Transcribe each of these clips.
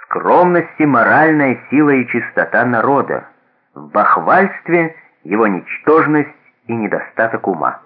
скромности моральная сила и чистота народа, в бахвальстве его ничтожность и недостаток ума.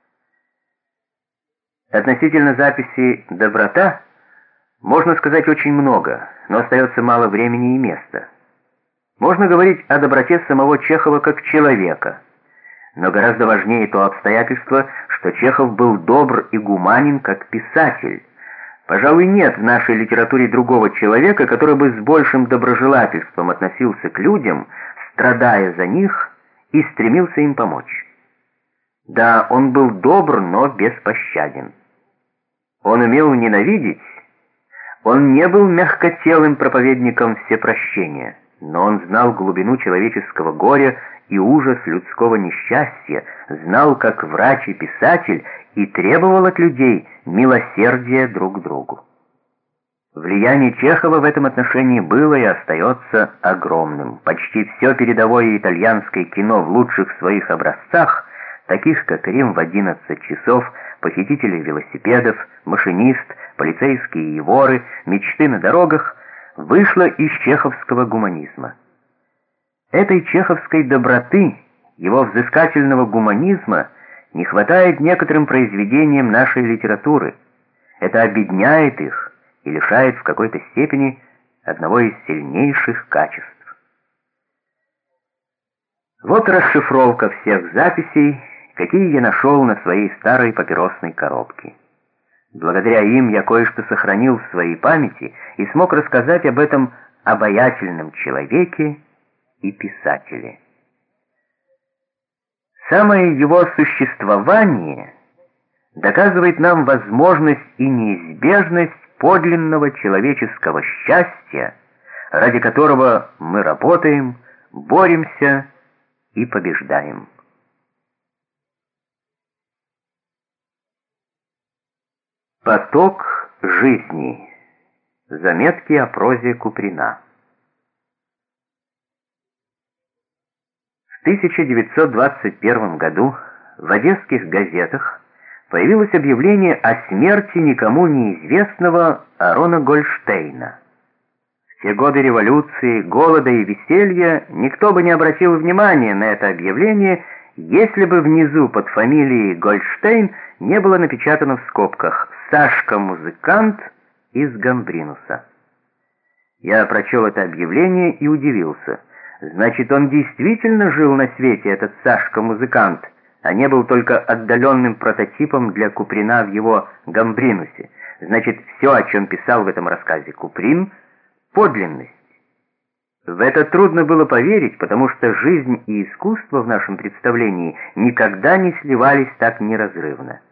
Относительно записи «Доброта» можно сказать очень много, но остается мало времени и места. Можно говорить о доброте самого Чехова как человека, но гораздо важнее то обстоятельство, что Чехов был добр и гуманен как писатель. Пожалуй, нет в нашей литературе другого человека, который бы с большим доброжелательством относился к людям, страдая за них, и стремился им помочь. Да, он был добр, но беспощаден. Он умел ненавидеть. Он не был мягкотелым проповедником всепрощения, но он знал глубину человеческого горя и ужас людского несчастья, знал, как врач и писатель, и требовал от людей милосердия друг к другу. Влияние Чехова в этом отношении было и остается огромным. Почти все передовое итальянское кино в лучших своих образцах, таких как «Рим в 11 часов», «Похитители велосипедов», «Машинист», «Полицейские и воры», «Мечты на дорогах», вышло из чеховского гуманизма. Этой чеховской доброты, его взыскательного гуманизма не хватает некоторым произведениям нашей литературы. Это обедняет их и лишает в какой-то степени одного из сильнейших качеств. Вот расшифровка всех записей, какие я нашел на своей старой папиросной коробке. Благодаря им я кое-что сохранил в своей памяти и смог рассказать об этом обаятельном человеке и писателе. Самое его существование доказывает нам возможность и неизбежность подлинного человеческого счастья, ради которого мы работаем, боремся и побеждаем. Поток жизни. Заметки о прозе Куприна. В 1921 году в одесских газетах появилось объявление о смерти никому неизвестного Арона Гольштейна. В те годы революции, голода и веселья никто бы не обратил внимания на это объявление, если бы внизу под фамилией Гольштейн не было напечатано в скобках «Сашка-музыкант из Гамбринуса». Я прочел это объявление и удивился. Значит, он действительно жил на свете, этот Сашка-музыкант, а не был только отдаленным прототипом для Куприна в его Гамбринусе. Значит, все, о чем писал в этом рассказе Куприн, подлинность. В это трудно было поверить, потому что жизнь и искусство в нашем представлении никогда не сливались так неразрывно.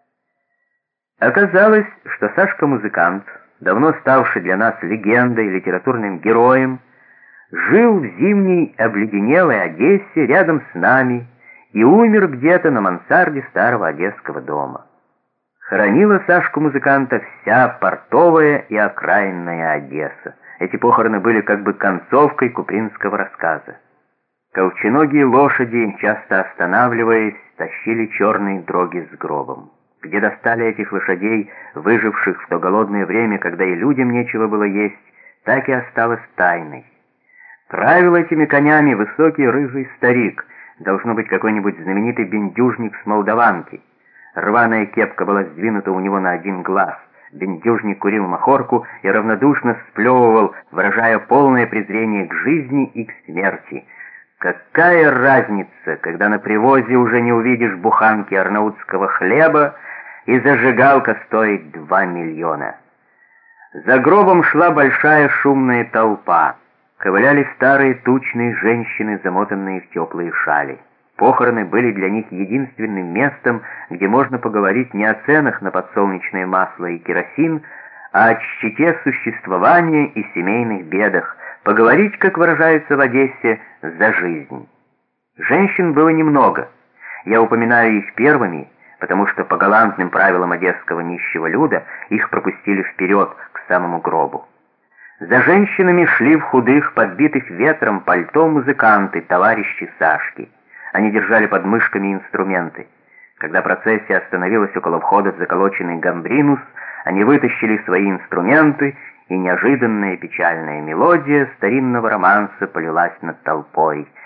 Оказалось, что Сашка-музыкант, давно ставший для нас легендой, литературным героем, жил в зимней обледенелой Одессе рядом с нами и умер где-то на мансарде старого одесского дома. Хоронила Сашку-музыканта вся портовая и окраинная Одесса. Эти похороны были как бы концовкой купринского рассказа. Колченогие лошади, часто останавливаясь, тащили черные дроги с гробом. Где достали этих лошадей, выживших в то голодное время, когда и людям нечего было есть, так и осталось тайной. Правил этими конями высокий рыжий старик, должно быть какой-нибудь знаменитый бендюжник с Молдаванки. Рваная кепка была сдвинута у него на один глаз. Бендюжник курил махорку и равнодушно сплевывал, выражая полное презрение к жизни и к смерти. Какая разница, когда на привозе уже не увидишь буханки арнаутского хлеба, и зажигалка стоит 2 миллиона. За гробом шла большая шумная толпа. Ковыляли старые тучные женщины, замотанные в теплые шали. Похороны были для них единственным местом, где можно поговорить не о ценах на подсолнечное масло и керосин, а о чите существования и семейных бедах, поговорить, как выражаются в Одессе, за жизнь. Женщин было немного. Я упоминаю их первыми, потому что по галантным правилам одесского нищего люда их пропустили вперед к самому гробу. За женщинами шли в худых, подбитых ветром пальто музыканты, товарищи Сашки. Они держали под мышками инструменты. Когда процессия остановилась около входа в заколоченный Гамбринус, они вытащили свои инструменты и неожиданная печальная мелодия старинного романса полилась над толпой.